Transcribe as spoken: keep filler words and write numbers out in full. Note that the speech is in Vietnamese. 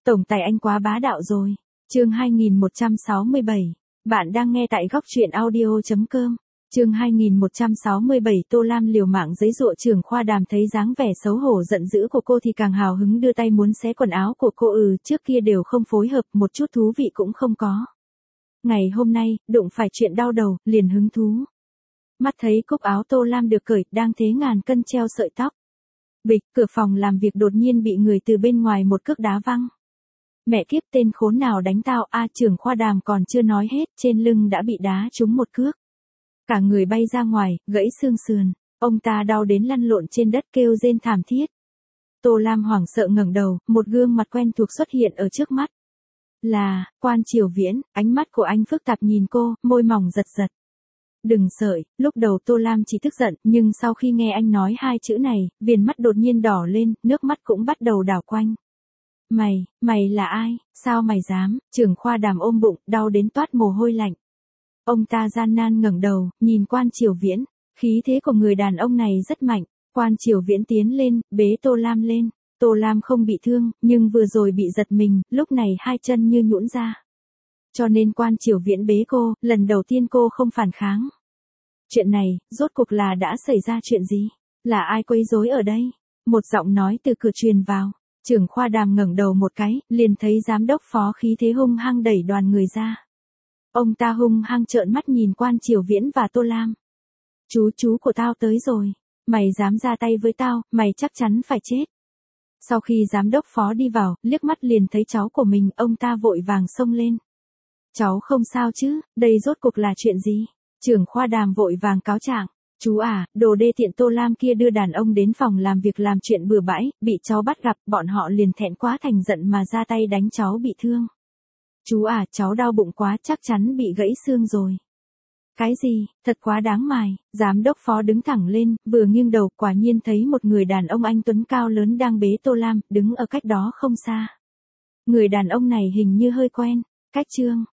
Tổng tài anh quá bá đạo rồi. Chương hai nghìn một trăm sáu mươi bảy. Bạn đang nghe tại góc truyện audio chấm com. Chương hai nghìn một trăm sáu mươi bảy. Tô Lam liều mạng giấy giụa. Trưởng khoa Đàm thấy dáng vẻ xấu hổ giận dữ của cô thì càng hào hứng đưa tay muốn xé quần áo của cô. Ừ, trước kia đều không phối hợp, một chút thú vị cũng không có. Ngày hôm nay, đụng phải chuyện đau đầu, liền hứng thú. Mắt thấy cúc áo Tô Lam được cởi, đang thế ngàn cân treo sợi tóc. Bịch, cửa phòng làm việc đột nhiên bị người từ bên ngoài một cước đá văng. Mẹ kiếp, tên khốn nào đánh tao? A, trưởng khoa Đàm còn chưa nói hết, trên lưng đã bị đá trúng một cước. Cả người bay ra ngoài, gãy xương sườn. Ông ta đau đến lăn lộn trên đất kêu rên thảm thiết. Tô Lam hoảng sợ ngẩng đầu, một gương mặt quen thuộc xuất hiện ở trước mắt. Là, Quan Triều Viễn. Ánh mắt của anh phức tạp nhìn cô, môi mỏng giật giật. Đừng sợi, lúc đầu Tô Lam chỉ tức giận, nhưng sau khi nghe anh nói hai chữ này, viền mắt đột nhiên đỏ lên, nước mắt cũng bắt đầu đảo quanh. Mày, mày là ai, sao mày dám? Trưởng khoa Đàm ôm bụng, đau đến toát mồ hôi lạnh. Ông ta gian nan ngẩng đầu, nhìn Quan Triều Viễn, khí thế của người đàn ông này rất mạnh. Quan Triều Viễn tiến lên, bế Tô Lam lên. Tô Lam không bị thương, nhưng vừa rồi bị giật mình, lúc này hai chân như nhũn ra. Cho nên Quan Triều Viễn bế cô, lần đầu tiên cô không phản kháng. Chuyện này, rốt cuộc là đã xảy ra chuyện gì? Là ai quấy rối ở đây? Một giọng nói từ cửa truyền vào. Trưởng khoa Đàm ngẩng đầu một cái, liền thấy giám đốc Phó khí thế hung hăng đẩy đoàn người ra. Ông ta hung hăng trợn mắt nhìn Quan Triều Viễn và Tô Lam. Chú chú của tao tới rồi. Mày dám ra tay với tao, mày chắc chắn phải chết. Sau khi giám đốc Phó đi vào, liếc mắt liền thấy cháu của mình, ông ta vội vàng xông lên. Cháu không sao chứ, đây rốt cuộc là chuyện gì? Trưởng khoa Đàm vội vàng cáo trạng. Chú à, đồ đê tiện Tô Lam kia đưa đàn ông đến phòng làm việc làm chuyện bừa bãi, bị cháu bắt gặp, bọn họ liền thẹn quá thành giận mà ra tay đánh cháu bị thương. Chú à, cháu đau bụng quá, chắc chắn bị gãy xương rồi. Cái gì, thật quá đáng mài. Giám đốc Phó đứng thẳng lên, vừa nghiêng đầu, quả nhiên thấy một người đàn ông anh tuấn cao lớn đang bế Tô Lam, đứng ở cách đó không xa. Người đàn ông này hình như hơi quen. Cách Trương,